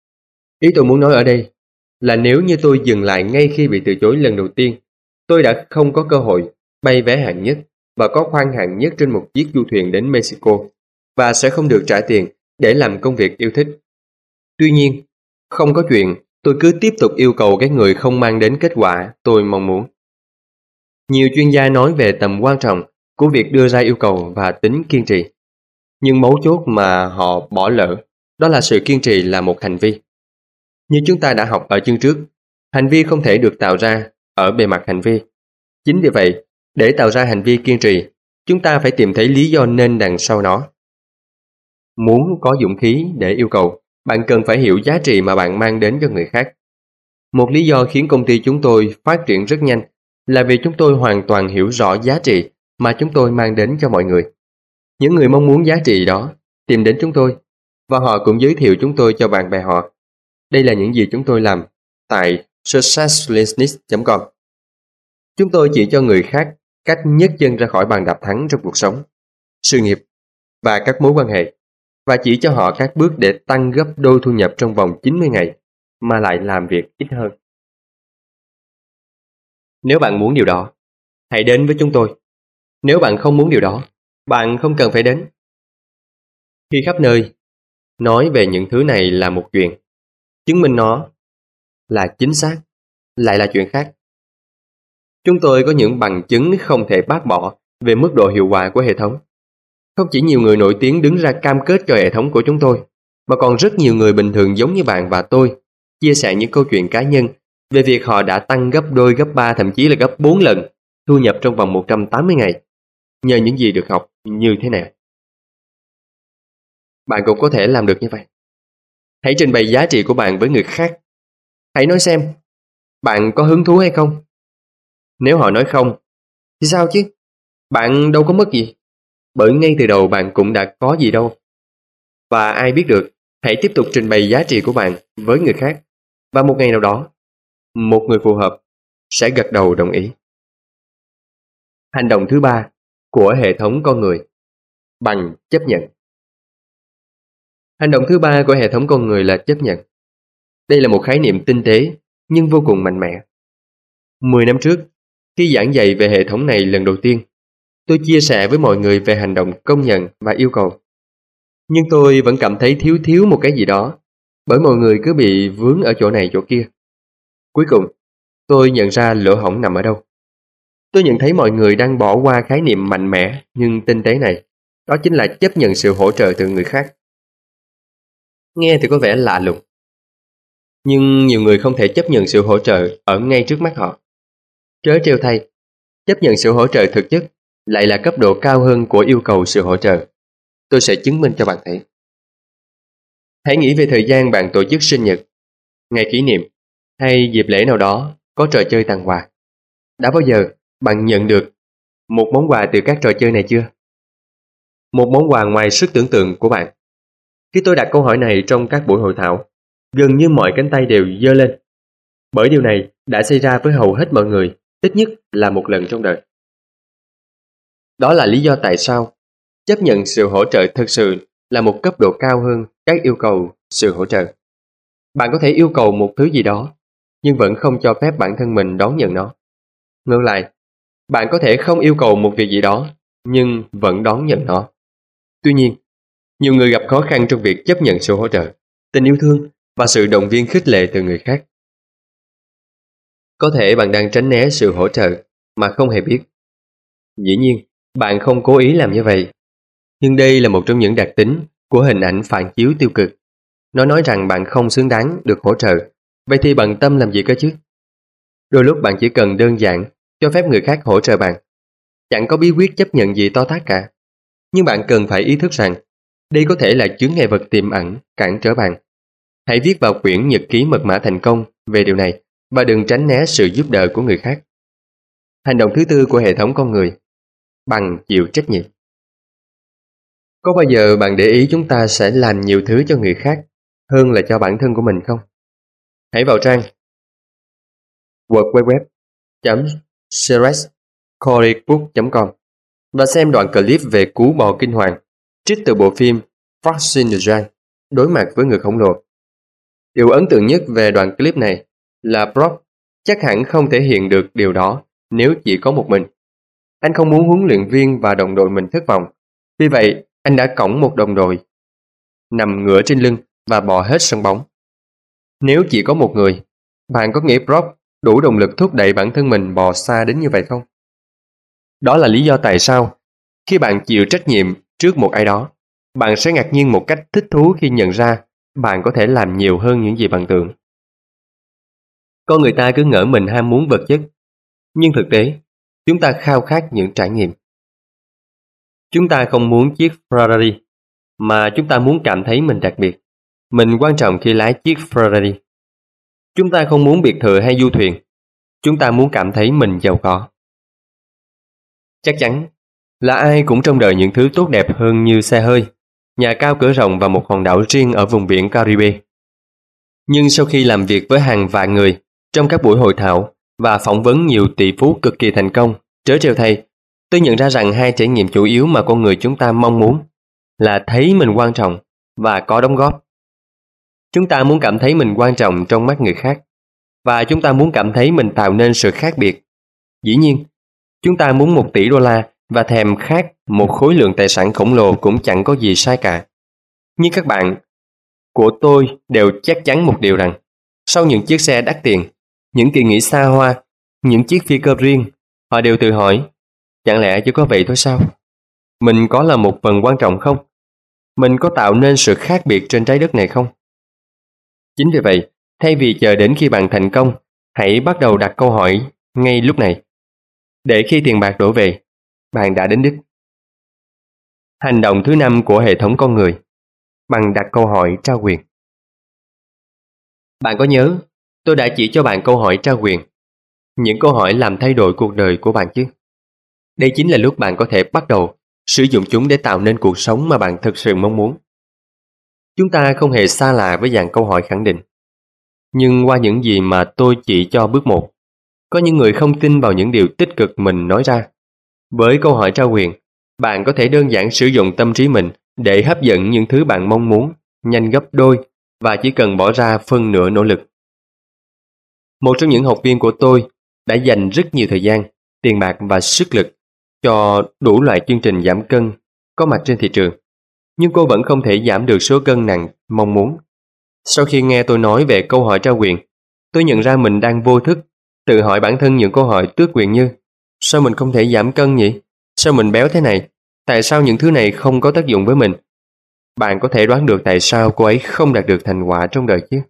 Ý tôi muốn nói ở đây là nếu như tôi dừng lại ngay khi bị từ chối lần đầu tiên, tôi đã không có cơ hội bay vé hạng nhất và có khoang hạng nhất trên một chiếc du thuyền đến Mexico và sẽ không được trả tiền để làm công việc yêu thích. Tuy nhiên, không có chuyện tôi cứ tiếp tục yêu cầu cái người không mang đến kết quả tôi mong muốn. Nhiều chuyên gia nói về tầm quan trọng của việc đưa ra yêu cầu và tính kiên trì. Nhưng mấu chốt mà họ bỏ lỡ đó là sự kiên trì là một hành vi. Như chúng ta đã học ở chương trước, hành vi không thể được tạo ra ở bề mặt hành vi. Chính vì vậy, để tạo ra hành vi kiên trì, chúng ta phải tìm thấy lý do nên đằng sau nó. Muốn có dũng khí để yêu cầu, bạn cần phải hiểu giá trị mà bạn mang đến cho người khác. Một lý do khiến công ty chúng tôi phát triển rất nhanh là vì chúng tôi hoàn toàn hiểu rõ giá trị mà chúng tôi mang đến cho mọi người. Những người mong muốn giá trị đó tìm đến chúng tôi và họ cũng giới thiệu chúng tôi cho bạn bè họ. Đây là những gì chúng tôi làm tại successlist chấm com. Chúng tôi chỉ cho người khác cách nhấc chân ra khỏi bàn đạp thắng trong cuộc sống, sự nghiệp và các mối quan hệ, và chỉ cho họ các bước để tăng gấp đôi thu nhập trong vòng chín mươi ngày mà lại làm việc ít hơn. Nếu bạn muốn điều đó, hãy đến với chúng tôi. Nếu bạn không muốn điều đó, bạn không cần phải đến. Khi khắp nơi nói về những thứ này là một chuyện, chứng minh nó là chính xác lại là chuyện khác. Chúng tôi có những bằng chứng không thể bác bỏ về mức độ hiệu quả của hệ thống. Không chỉ nhiều người nổi tiếng đứng ra cam kết cho hệ thống của chúng tôi, mà còn rất nhiều người bình thường giống như bạn và tôi chia sẻ những câu chuyện cá nhân về việc họ đã tăng gấp đôi, gấp ba, thậm chí là gấp bốn lần thu nhập trong vòng một trăm tám mươi ngày nhờ những gì được học như thế này. Bạn cũng có thể làm được như vậy. Hãy trình bày giá trị của bạn với người khác. Hãy nói xem, bạn có hứng thú hay không? Nếu họ nói không, thì sao chứ? Bạn đâu có mất gì. Bởi ngay từ đầu bạn cũng đã có gì đâu. Và ai biết được, hãy tiếp tục trình bày giá trị của bạn với người khác. Và một ngày nào đó, một người phù hợp sẽ gật đầu đồng ý. Hành động thứ ba của hệ thống con người: bằng chấp nhận. Hành động thứ ba của hệ thống con người là chấp nhận. Đây là một khái niệm tinh tế nhưng vô cùng mạnh mẽ. Mười năm trước, khi giảng dạy về hệ thống này lần đầu tiên, tôi chia sẻ với mọi người về hành động công nhận và yêu cầu. Nhưng tôi vẫn cảm thấy thiếu thiếu một cái gì đó, bởi mọi người cứ bị vướng ở chỗ này chỗ kia. Cuối cùng, tôi nhận ra lỗ hổng nằm ở đâu. Tôi nhận thấy mọi người đang bỏ qua khái niệm mạnh mẽ nhưng tinh tế này. Đó chính là chấp nhận sự hỗ trợ từ người khác. Nghe thì có vẻ lạ lùng, nhưng nhiều người không thể chấp nhận sự hỗ trợ ở ngay trước mắt họ. Trớ trêu thay, chấp nhận sự hỗ trợ thực chất lại là cấp độ cao hơn của yêu cầu sự hỗ trợ. Tôi sẽ chứng minh cho bạn thấy. Hãy nghĩ về thời gian bạn tổ chức sinh nhật, ngày kỷ niệm hay dịp lễ nào đó có trò chơi tặng quà. Đã bao giờ bạn nhận được một món quà từ các trò chơi này chưa? Một món quà ngoài sức tưởng tượng của bạn. Khi tôi đặt câu hỏi này trong các buổi hội thảo, gần như mọi cánh tay đều giơ lên. Bởi điều này đã xảy ra với hầu hết mọi người, ít nhất là một lần trong đời. Đó là lý do tại sao chấp nhận sự hỗ trợ thực sự là một cấp độ cao hơn các yêu cầu sự hỗ trợ. Bạn có thể yêu cầu một thứ gì đó, nhưng vẫn không cho phép bản thân mình đón nhận nó. Ngược lại, bạn có thể không yêu cầu một việc gì đó, nhưng vẫn đón nhận nó. Tuy nhiên, nhiều người gặp khó khăn trong việc chấp nhận sự hỗ trợ, tình yêu thương và sự động viên khích lệ từ người khác. Có thể bạn đang tránh né sự hỗ trợ mà không hề biết. Dĩ nhiên, bạn không cố ý làm như vậy. Nhưng đây là một trong những đặc tính của hình ảnh phản chiếu tiêu cực. Nó nói rằng bạn không xứng đáng được hỗ trợ. Vậy thì bận tâm làm gì cơ chứ? Đôi lúc bạn chỉ cần đơn giản cho phép người khác hỗ trợ bạn. Chẳng có bí quyết chấp nhận gì to tát cả. Nhưng bạn cần phải ý thức rằng đây có thể là chướng ngại vật tiềm ẩn cản trở bạn. Hãy viết vào quyển nhật ký mật mã thành công về điều này và đừng tránh né sự giúp đỡ của người khác. Hành động thứ tư của hệ thống con người: bằng chịu trách nhiệm. Có bao giờ bạn để ý chúng ta sẽ làm nhiều thứ cho người khác hơn là cho bản thân của mình không? Hãy vào trang world wide web chấm series storybook chấm com và xem đoạn clip về cú bò kinh hoàng trích từ bộ phim Facing the Giant, đối mặt với người khổng lồ. Điều ấn tượng nhất về đoạn clip này là Brock chắc hẳn không thể hiện được điều đó nếu chỉ có một mình. Anh không muốn huấn luyện viên và đồng đội mình thất vọng. Vì vậy, anh đã cõng một đồng đội nằm ngửa trên lưng và bò hết sân bóng. Nếu chỉ có một người, bạn có nghĩ Brock đủ động lực thúc đẩy bản thân mình bò xa đến như vậy không? Đó là lý do tại sao khi bạn chịu trách nhiệm trước một ai đó, bạn sẽ ngạc nhiên một cách thích thú khi nhận ra bạn có thể làm nhiều hơn những gì bạn tưởng. Con người ta cứ ngỡ mình ham muốn vật chất, nhưng thực tế, chúng ta khao khát những trải nghiệm. Chúng ta không muốn chiếc Ferrari, mà chúng ta muốn cảm thấy mình đặc biệt. Mình quan trọng khi lái chiếc Ferrari. Chúng ta không muốn biệt thự hay du thuyền. Chúng ta muốn cảm thấy mình giàu có. Chắc chắn là ai cũng trông đợi những thứ tốt đẹp hơn như xe hơi, nhà cao cửa rộng và một hòn đảo riêng ở vùng biển Caribe. Nhưng sau khi làm việc với hàng vạn người, Trong các buổi hội thảo và phỏng vấn nhiều tỷ phú cực kỳ thành công, trớ trêu thay, tôi nhận ra rằng hai trải nghiệm chủ yếu mà con người chúng ta mong muốn là thấy mình quan trọng và có đóng góp. Chúng ta muốn cảm thấy mình quan trọng trong mắt người khác, và chúng ta muốn cảm thấy mình tạo nên sự khác biệt. Dĩ nhiên, chúng ta muốn một tỷ đô la và thèm khát một khối lượng tài sản khổng lồ cũng chẳng có gì sai cả. Nhưng các bạn của tôi đều chắc chắn một điều rằng, sau những chiếc xe đắt tiền, những kỳ nghỉ xa hoa, những chiếc phi cơ riêng, họ đều tự hỏi, chẳng lẽ chỉ có vậy thôi sao? Mình có là một phần quan trọng không? Mình có tạo nên sự khác biệt trên trái đất này không? Chính vì vậy, thay vì chờ đến khi bạn thành công, hãy bắt đầu đặt câu hỏi ngay lúc này. Để khi tiền bạc đổ về, bạn đã đến đích. Hành động thứ năm của hệ thống con người, bằng đặt câu hỏi trao quyền. Bạn có nhớ, tôi đã chỉ cho bạn câu hỏi trao quyền. Những câu hỏi làm thay đổi cuộc đời của bạn chứ. Đây chính là lúc bạn có thể bắt đầu sử dụng chúng để tạo nên cuộc sống mà bạn thực sự mong muốn. Chúng ta không hề xa lạ với dạng câu hỏi khẳng định. Nhưng qua những gì mà tôi chỉ cho bước một, có những người không tin vào những điều tích cực mình nói ra. Với câu hỏi trao quyền, bạn có thể đơn giản sử dụng tâm trí mình để hấp dẫn những thứ bạn mong muốn nhanh gấp đôi và chỉ cần bỏ ra phân nửa nỗ lực. Một trong những học viên của tôi đã dành rất nhiều thời gian, tiền bạc và sức lực cho đủ loại chương trình giảm cân có mặt trên thị trường, nhưng cô vẫn không thể giảm được số cân nặng mong muốn. Sau khi nghe tôi nói về câu hỏi trao quyền, tôi nhận ra mình đang vô thức tự hỏi bản thân những câu hỏi tước quyền như: sao mình không thể giảm cân nhỉ? Sao mình béo thế này? Tại sao những thứ này không có tác dụng với mình? Bạn có thể đoán được tại sao cô ấy không đạt được thành quả trong đời chứ?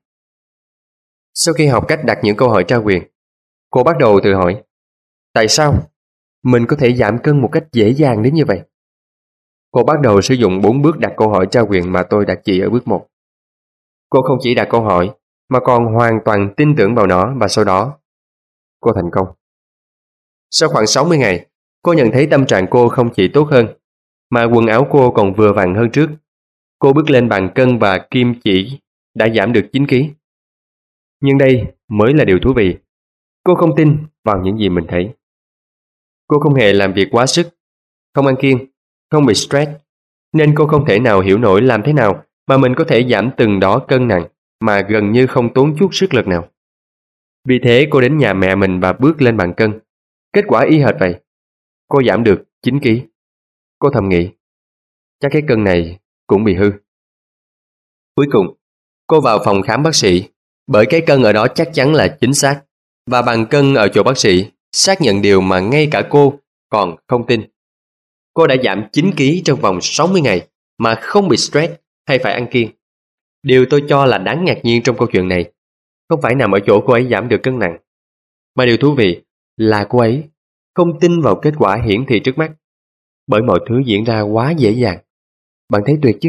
Sau khi học cách đặt những câu hỏi trao quyền, cô bắt đầu tự hỏi: tại sao mình có thể giảm cân một cách dễ dàng đến như vậy? Cô bắt đầu sử dụng bốn bước đặt câu hỏi trao quyền mà tôi đã chỉ ở bước một. Cô không chỉ đặt câu hỏi, mà còn hoàn toàn tin tưởng vào nó, và sau đó cô thành công. Sau khoảng sáu mươi ngày, cô nhận thấy tâm trạng cô không chỉ tốt hơn, mà quần áo cô còn vừa vặn hơn trước. Cô bước lên bàn cân và kim chỉ đã giảm được chín ki lô gam. Nhưng đây mới là điều thú vị. Cô không tin vào những gì mình thấy. Cô không hề làm việc quá sức, không ăn kiêng, không bị stress, nên cô không thể nào hiểu nổi làm thế nào mà mình có thể giảm từng đó cân nặng mà gần như không tốn chút sức lực nào. Vì thế cô đến nhà mẹ mình và bước lên bàn cân. Kết quả y hệt vậy. Cô giảm được chín ki lô gam. Cô thầm nghĩ, chắc cái cân này cũng bị hư. Cuối cùng, cô vào phòng khám bác sĩ, bởi cái cân ở đó chắc chắn là chính xác, và bàn cân ở chỗ bác sĩ xác nhận điều mà ngay cả cô còn không tin. Cô đã giảm chín ki lô gam trong vòng sáu mươi ngày mà không bị stress hay phải ăn kiêng. Điều tôi cho là đáng ngạc nhiên trong câu chuyện này không phải nằm ở chỗ cô ấy giảm được cân nặng, mà điều thú vị là cô ấy không tin vào kết quả hiển thị trước mắt, bởi mọi thứ diễn ra quá dễ dàng. Bạn thấy tuyệt chứ?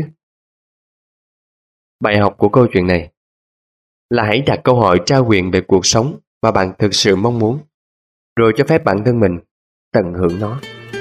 Bài học của câu chuyện này là hãy đặt câu hỏi trao quyền về cuộc sống mà bạn thực sự mong muốn, rồi cho phép bản thân mình tận hưởng nó.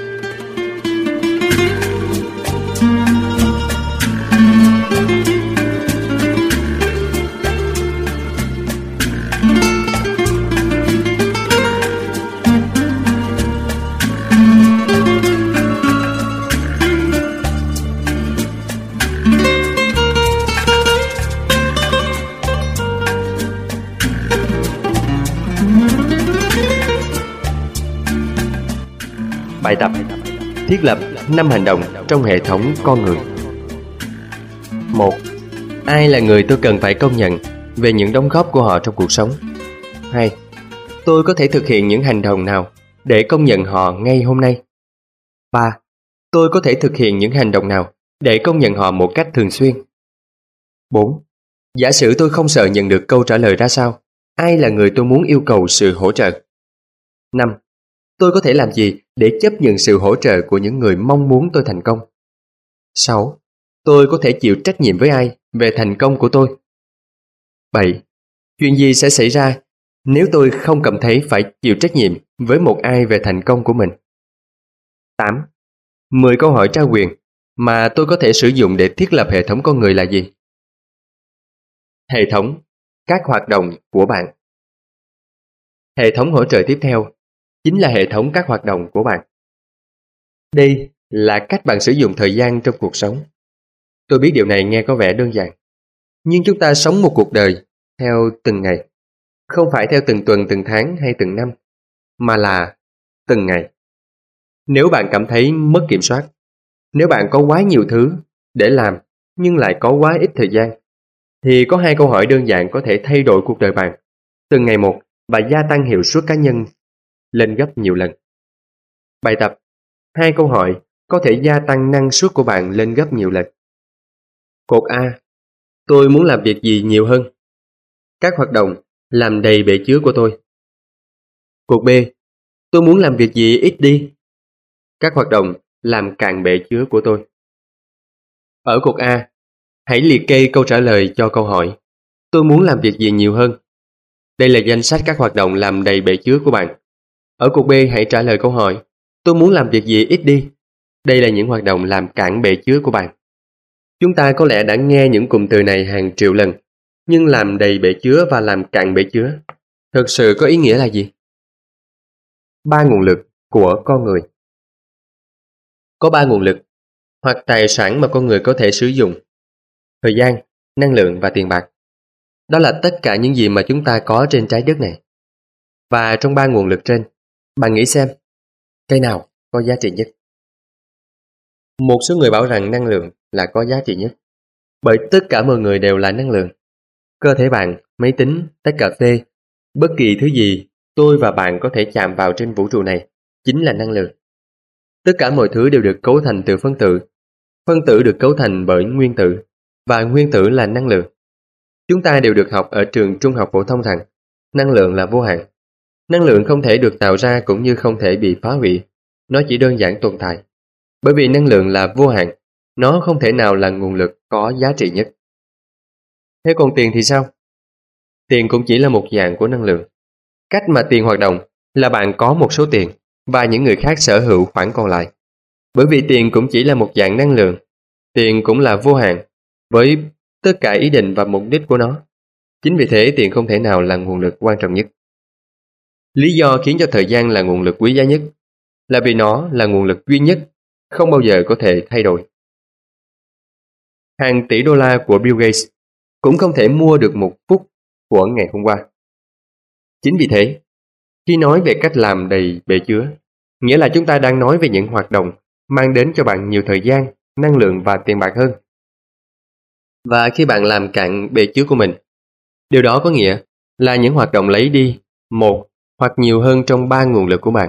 Bài tập thiết lập năm hành động trong hệ thống con người. một. Ai là người tôi cần phải công nhận về những đóng góp của họ trong cuộc sống? hai. Tôi có thể thực hiện những hành động nào để công nhận họ ngay hôm nay? ba. Tôi có thể thực hiện những hành động nào để công nhận họ một cách thường xuyên? bốn. Giả sử tôi không sợ nhận được câu trả lời ra sao, ai là người tôi muốn yêu cầu sự hỗ trợ? năm. Tôi có thể làm gì để chấp nhận sự hỗ trợ của những người mong muốn tôi thành công? sáu. Tôi có thể chịu trách nhiệm với ai về thành công của tôi? bảy. Chuyện gì sẽ xảy ra nếu tôi không cảm thấy phải chịu trách nhiệm với một ai về thành công của mình? tám. mười câu hỏi trao quyền mà tôi có thể sử dụng để thiết lập hệ thống con người là gì? Hệ thống, các hoạt động của bạn. Hệ thống hỗ trợ tiếp theo chính là hệ thống các hoạt động của bạn. Đây là cách bạn sử dụng thời gian trong cuộc sống. Tôi biết điều này nghe có vẻ đơn giản, nhưng chúng ta sống một cuộc đời theo từng ngày, không phải theo từng tuần, từng tháng hay từng năm, mà là từng ngày. Nếu bạn cảm thấy mất kiểm soát, nếu bạn có quá nhiều thứ để làm nhưng lại có quá ít thời gian, thì có hai câu hỏi đơn giản có thể thay đổi cuộc đời bạn từng ngày một và gia tăng hiệu suất cá nhân lên gấp nhiều lần. Bài tập: hai câu hỏi có thể gia tăng năng suất của bạn lên gấp nhiều lần. Cột A: tôi muốn làm việc gì nhiều hơn? Các hoạt động làm đầy bể chứa của tôi. Cột B: tôi muốn làm việc gì ít đi? Các hoạt động làm cạn bể chứa của tôi. Ở cột A, hãy liệt kê câu trả lời cho câu hỏi tôi muốn làm việc gì nhiều hơn. Đây là danh sách các hoạt động làm đầy bể chứa của bạn. Ở cột B, hãy trả lời câu hỏi tôi muốn làm việc gì ít đi. Đây là những hoạt động làm cạn bể chứa của bạn. Chúng ta có lẽ đã nghe những cụm từ này hàng triệu lần, nhưng làm đầy bể chứa và làm cạn bể chứa thực sự có ý nghĩa là gì? Ba nguồn lực của con người. Có ba nguồn lực hoặc tài sản mà con người có thể sử dụng: thời gian, năng lượng và tiền bạc. Đó là tất cả những gì mà chúng ta có trên trái đất này. Và trong ba nguồn lực trên, bạn nghĩ xem, cái nào có giá trị nhất? Một số người bảo rằng năng lượng là có giá trị nhất, bởi tất cả mọi người đều là năng lượng. Cơ thể bạn, máy tính, tách cà phê, bất kỳ thứ gì tôi và bạn có thể chạm vào trên vũ trụ này chính là năng lượng. Tất cả mọi thứ đều được cấu thành từ phân tử. Phân tử được cấu thành bởi nguyên tử, và nguyên tử là năng lượng. Chúng ta đều được học ở trường trung học phổ thông rằng năng lượng là vô hạn. Năng lượng không thể được tạo ra cũng như không thể bị phá hủy. Nó chỉ đơn giản tồn tại. Bởi vì năng lượng là vô hạn, nó không thể nào là nguồn lực có giá trị nhất. Thế còn tiền thì sao? Tiền cũng chỉ là một dạng của năng lượng. Cách mà tiền hoạt động là bạn có một số tiền và những người khác sở hữu khoản còn lại. Bởi vì tiền cũng chỉ là một dạng năng lượng. Tiền cũng là vô hạn với tất cả ý định và mục đích của nó. Chính vì thế tiền không thể nào là nguồn lực quan trọng nhất. Lý do khiến cho thời gian là nguồn lực quý giá nhất là vì nó là nguồn lực duy nhất, không bao giờ có thể thay đổi. Hàng tỷ đô la của Bill Gates cũng không thể mua được một phút của ngày hôm qua. Chính vì thế, khi nói về cách làm đầy bể chứa, nghĩa là chúng ta đang nói về những hoạt động mang đến cho bạn nhiều thời gian, năng lượng và tiền bạc hơn. Và khi bạn làm cạn bể chứa của mình, điều đó có nghĩa là những hoạt động lấy đi một hoặc nhiều hơn trong ba nguồn lực của bạn.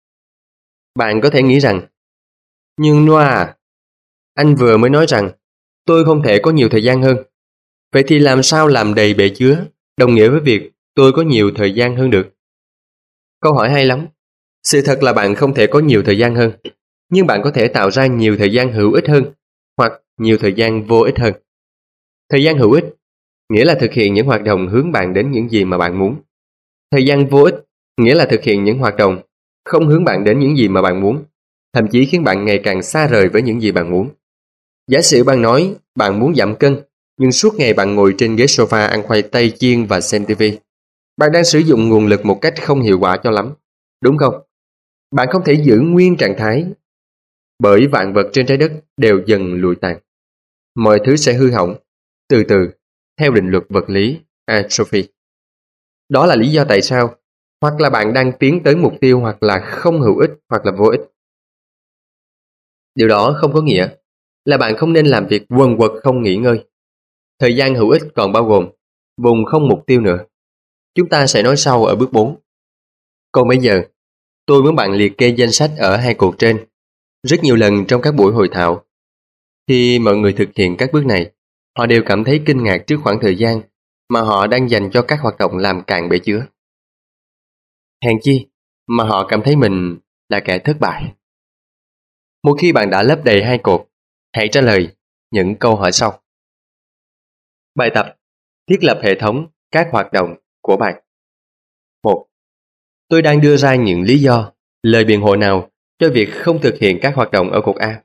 Bạn có thể nghĩ rằng, nhưng Noah à, anh vừa mới nói rằng tôi không thể có nhiều thời gian hơn. Vậy thì làm sao làm đầy bể chứa đồng nghĩa với việc tôi có nhiều thời gian hơn được? Câu hỏi hay lắm. Sự thật là bạn không thể có nhiều thời gian hơn, nhưng bạn có thể tạo ra nhiều thời gian hữu ích hơn hoặc nhiều thời gian vô ích hơn. Thời gian hữu ích nghĩa là thực hiện những hoạt động hướng bạn đến những gì mà bạn muốn. Thời gian vô ích nghĩa là thực hiện những hoạt động không hướng bạn đến những gì mà bạn muốn, thậm chí khiến bạn ngày càng xa rời với những gì bạn muốn. Giả sử bạn nói bạn muốn giảm cân, nhưng suốt ngày bạn ngồi trên ghế sofa ăn khoai tây chiên và xem ti vi. Bạn đang sử dụng nguồn lực một cách không hiệu quả cho lắm, đúng không? Bạn không thể giữ nguyên trạng thái, bởi vạn vật trên trái đất đều dần lụi tàn. Mọi thứ sẽ hư hỏng, từ từ, theo định luật vật lý atrophy. Đó là lý do tại sao hoặc là bạn đang tiến tới mục tiêu hoặc là không hữu ích hoặc là vô ích. Điều đó không có nghĩa là bạn không nên làm việc quần quật không nghỉ ngơi. Thời gian hữu ích còn bao gồm vùng không mục tiêu nữa. Chúng ta sẽ nói sau ở bước bốn. Còn bây giờ, tôi muốn bạn liệt kê danh sách ở hai cột trên. Rất nhiều lần trong các buổi hội thảo, khi mọi người thực hiện các bước này, họ đều cảm thấy kinh ngạc trước khoảng thời gian mà họ đang dành cho các hoạt động làm cạn bể chứa. Hèn chi mà họ cảm thấy mình là kẻ thất bại. Một khi bạn đã lấp đầy hai cột, hãy trả lời những câu hỏi sau. Bài tập: thiết lập hệ thống các hoạt động của bạn. một. Tôi đang đưa ra những lý do, lời biện hộ nào cho việc không thực hiện các hoạt động ở cột A.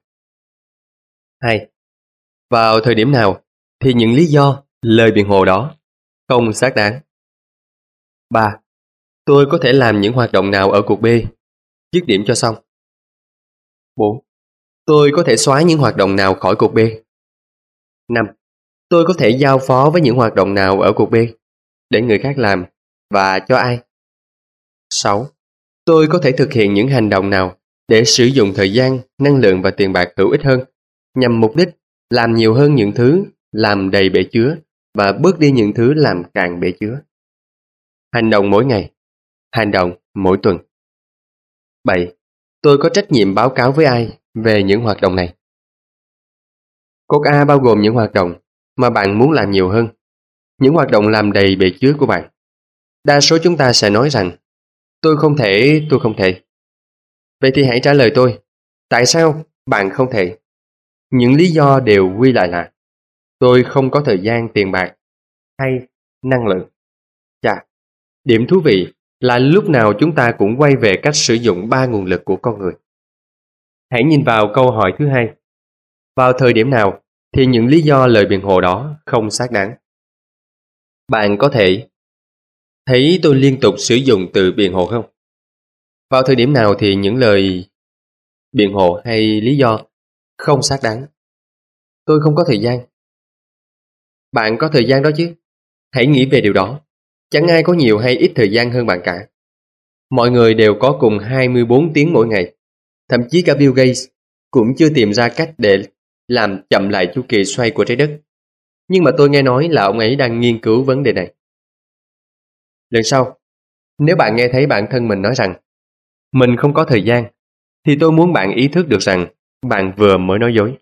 hai. Vào thời điểm nào thì những lý do, lời biện hộ đó không xác đáng. ba. Tôi có thể làm những hoạt động nào ở cuộc B? Dứt điểm cho xong. bốn. Tôi có thể xóa những hoạt động nào khỏi cuộc B? năm. Tôi có thể giao phó với những hoạt động nào ở cuộc B để người khác làm và cho ai? sáu. Tôi có thể thực hiện những hành động nào để sử dụng thời gian, năng lượng và tiền bạc hữu ích hơn nhằm mục đích làm nhiều hơn những thứ làm đầy bể chứa và bớt đi những thứ làm cạn bể chứa? Hành động mỗi ngày, hành động mỗi tuần. bảy. Tôi có trách nhiệm báo cáo với ai về những hoạt động này? Cột A bao gồm những hoạt động mà bạn muốn làm nhiều hơn, những hoạt động làm đầy bể chứa của bạn. Đa số chúng ta sẽ nói rằng tôi không thể, tôi không thể. Vậy thì hãy trả lời tôi, tại sao bạn không thể? Những lý do đều quy lại là tôi không có thời gian, tiền bạc hay năng lượng. Chà, điểm thú vị là lúc nào chúng ta cũng quay về cách sử dụng ba nguồn lực của con người. Hãy nhìn vào câu hỏi thứ hai. Vào thời điểm nào thì những lý do lời biện hộ đó không xác đáng? Bạn có thể thấy tôi liên tục sử dụng từ biện hộ không? Vào thời điểm nào thì những lời biện hộ hay lý do không xác đáng? Tôi không có thời gian. Bạn có thời gian đó chứ? Hãy nghĩ về điều đó. Chẳng ai có nhiều hay ít thời gian hơn bạn cả. Mọi người đều có cùng hai mươi bốn tiếng mỗi ngày. Thậm chí cả Bill Gates cũng chưa tìm ra cách để làm chậm lại chu kỳ xoay của trái đất. Nhưng mà tôi nghe nói là ông ấy đang nghiên cứu vấn đề này. Lần sau, nếu bạn nghe thấy bản thân mình nói rằng mình không có thời gian, thì tôi muốn bạn ý thức được rằng bạn vừa mới nói dối.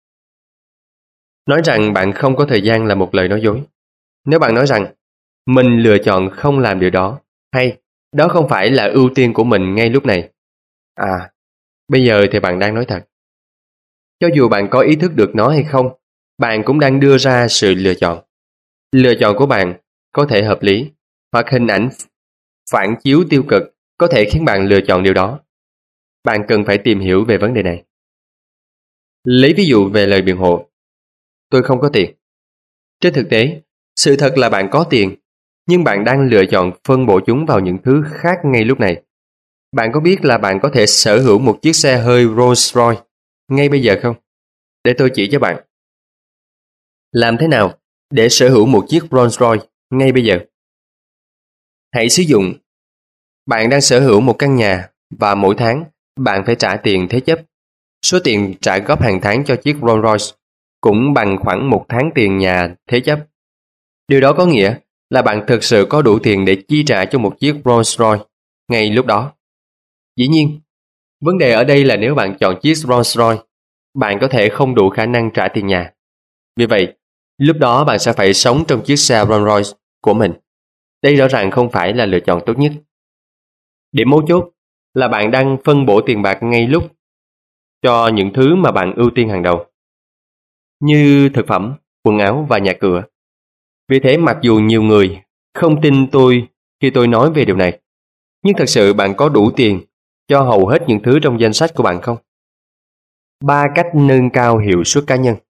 Nói rằng bạn không có thời gian là một lời nói dối. Nếu bạn nói rằng mình lựa chọn không làm điều đó, hay đó không phải là ưu tiên của mình ngay lúc này, à, bây giờ thì bạn đang nói thật. Cho dù bạn có ý thức được nó hay không, bạn cũng đang đưa ra sự lựa chọn. Lựa chọn của bạn có thể hợp lý, hoặc hình ảnh phản chiếu tiêu cực có thể khiến bạn lựa chọn điều đó. Bạn cần phải tìm hiểu về vấn đề này. Lấy ví dụ về lời biện hộ. Tôi không có tiền. Trên thực tế, sự thật là bạn có tiền, nhưng bạn đang lựa chọn phân bổ chúng vào những thứ khác ngay lúc này. Bạn có biết là bạn có thể sở hữu một chiếc xe hơi Rolls-Royce ngay bây giờ không? Để tôi chỉ cho bạn. Làm thế nào để sở hữu một chiếc Rolls-Royce ngay bây giờ? Hãy sử dụng. Bạn đang sở hữu một căn nhà và mỗi tháng bạn phải trả tiền thế chấp. Số tiền trả góp hàng tháng cho chiếc Rolls-Royce cũng bằng khoảng một tháng tiền nhà thế chấp. Điều đó có nghĩa là bạn thực sự có đủ tiền để chi trả cho một chiếc Rolls-Royce ngay lúc đó. Dĩ nhiên, vấn đề ở đây là nếu bạn chọn chiếc Rolls-Royce, bạn có thể không đủ khả năng trả tiền nhà. Vì vậy, lúc đó bạn sẽ phải sống trong chiếc xe Rolls-Royce của mình. Đây rõ ràng không phải là lựa chọn tốt nhất. Điểm mấu chốt là bạn đang phân bổ tiền bạc ngay lúc cho những thứ mà bạn ưu tiên hàng đầu, như thực phẩm, quần áo và nhà cửa. Vì thế mặc dù nhiều người không tin tôi khi tôi nói về điều này, nhưng thật sự bạn có đủ tiền cho hầu hết những thứ trong danh sách của bạn không? Ba cách nâng cao hiệu suất cá nhân.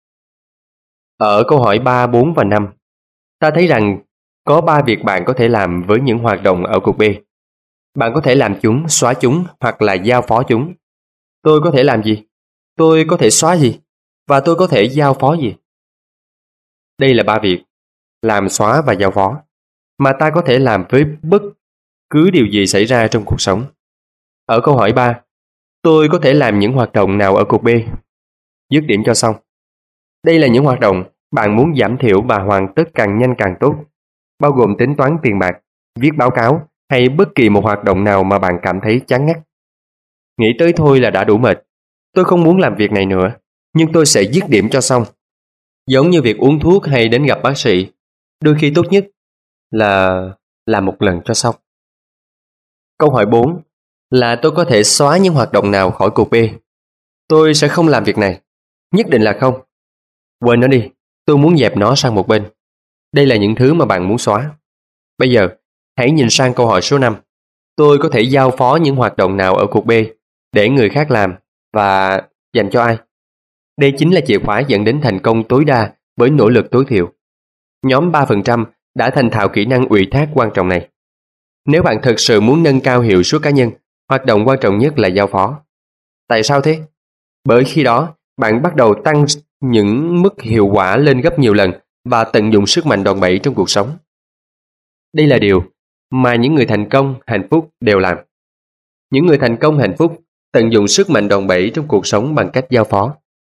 Ở câu hỏi ba, bốn và năm, ta thấy rằng có ba việc bạn có thể làm với những hoạt động ở cuộc B. Bạn có thể làm chúng, xóa chúng hoặc là giao phó chúng. Tôi có thể làm gì? Tôi có thể xóa gì? Và tôi có thể giao phó gì? Đây là ba việc, làm, xóa và giao phó, mà ta có thể làm với bất cứ điều gì xảy ra trong cuộc sống. Ở câu hỏi ba, tôi có thể làm những hoạt động nào ở cuộc B? Dứt điểm cho xong. Đây là những hoạt động bạn muốn giảm thiểu và hoàn tất càng nhanh càng tốt, bao gồm tính toán tiền bạc, viết báo cáo hay bất kỳ một hoạt động nào mà bạn cảm thấy chán ngắt. Nghĩ tới thôi là đã đủ mệt. Tôi không muốn làm việc này nữa, nhưng tôi sẽ dứt điểm cho xong. Giống như việc uống thuốc hay đến gặp bác sĩ, đôi khi tốt nhất là làm một lần cho xong. Câu hỏi bốn là tôi có thể xóa những hoạt động nào khỏi cuộc B? Tôi sẽ không làm việc này. Nhất định là không. Quên nó đi, tôi muốn dẹp nó sang một bên. Đây là những thứ mà bạn muốn xóa. Bây giờ, hãy nhìn sang câu hỏi số năm. Tôi có thể giao phó những hoạt động nào ở cuộc B để người khác làm và dành cho ai? Đây chính là chìa khóa dẫn đến thành công tối đa với nỗ lực tối thiểu. Nhóm ba phần trăm đã thành thạo kỹ năng ủy thác quan trọng này. Nếu bạn thực sự muốn nâng cao hiệu suất cá nhân, hoạt động quan trọng nhất là giao phó. Tại sao thế? Bởi khi đó, bạn bắt đầu tăng những mức hiệu quả lên gấp nhiều lần và tận dụng sức mạnh đòn bẩy trong cuộc sống. Đây là điều mà những người thành công, hạnh phúc đều làm. Những người thành công hạnh phúc tận dụng sức mạnh đòn bẩy trong cuộc sống bằng cách giao phó.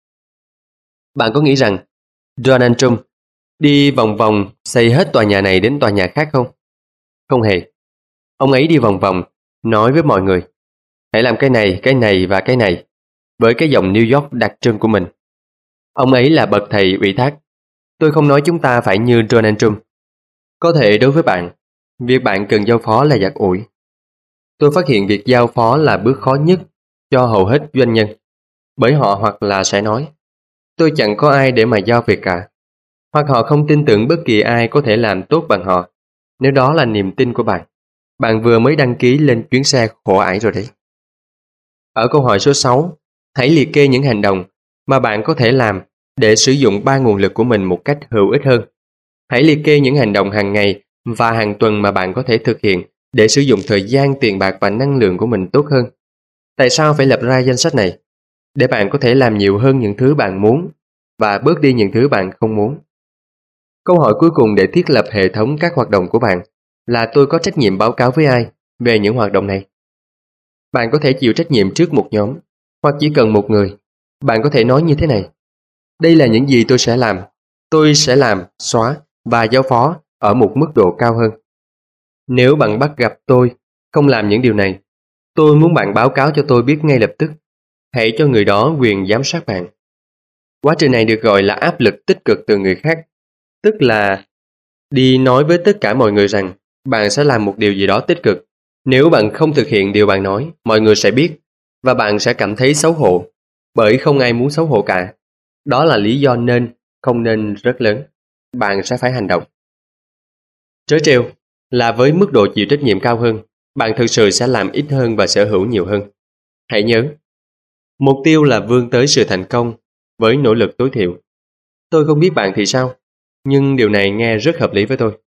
Bạn có nghĩ rằng Donald Trump đi vòng vòng xây hết tòa nhà này đến tòa nhà khác không? Không hề. Ông ấy đi vòng vòng, nói với mọi người, hãy làm cái này, cái này và cái này, với cái giọng New York đặc trưng của mình. Ông ấy là bậc thầy ủy thác. Tôi không nói chúng ta phải như Donald Trump. Có thể đối với bạn, việc bạn cần giao phó là giặt ủi. Tôi phát hiện việc giao phó là bước khó nhất cho hầu hết doanh nhân, bởi họ hoặc là sẽ nói, tôi chẳng có ai để mà giao việc cả, hoặc họ không tin tưởng bất kỳ ai có thể làm tốt bằng họ. Nếu đó là niềm tin của bạn, bạn vừa mới đăng ký lên chuyến xe khổ ải rồi đấy. Ở câu hỏi số sáu, hãy liệt kê những hành động mà bạn có thể làm để sử dụng ba nguồn lực của mình một cách hữu ích hơn. Hãy liệt kê những hành động hàng ngày và hàng tuần mà bạn có thể thực hiện để sử dụng thời gian, tiền bạc và năng lượng của mình tốt hơn. Tại sao phải lập ra danh sách này? Để bạn có thể làm nhiều hơn những thứ bạn muốn và bớt đi những thứ bạn không muốn. Câu hỏi cuối cùng để thiết lập hệ thống các hoạt động của bạn là tôi có trách nhiệm báo cáo với ai về những hoạt động này? Bạn có thể chịu trách nhiệm trước một nhóm, hoặc chỉ cần một người. Bạn có thể nói như thế này: đây là những gì tôi sẽ làm. Tôi sẽ làm, xóa và giao phó ở một mức độ cao hơn. Nếu bạn bắt gặp tôi không làm những điều này, tôi muốn bạn báo cáo cho tôi biết ngay lập tức. Hãy cho người đó quyền giám sát bạn. Quá trình này được gọi là áp lực tích cực từ người khác, tức là đi nói với tất cả mọi người rằng bạn sẽ làm một điều gì đó tích cực. Nếu bạn không thực hiện điều bạn nói, mọi người sẽ biết và bạn sẽ cảm thấy xấu hổ, bởi không ai muốn xấu hổ cả. Đó là lý do nên, không nên rất lớn. Bạn sẽ phải hành động. Trớ trêu là với mức độ chịu trách nhiệm cao hơn, bạn thực sự sẽ làm ít hơn và sở hữu nhiều hơn. Hãy nhớ, mục tiêu là vươn tới sự thành công với nỗ lực tối thiểu. Tôi không biết bạn thì sao, nhưng điều này nghe rất hợp lý với tôi.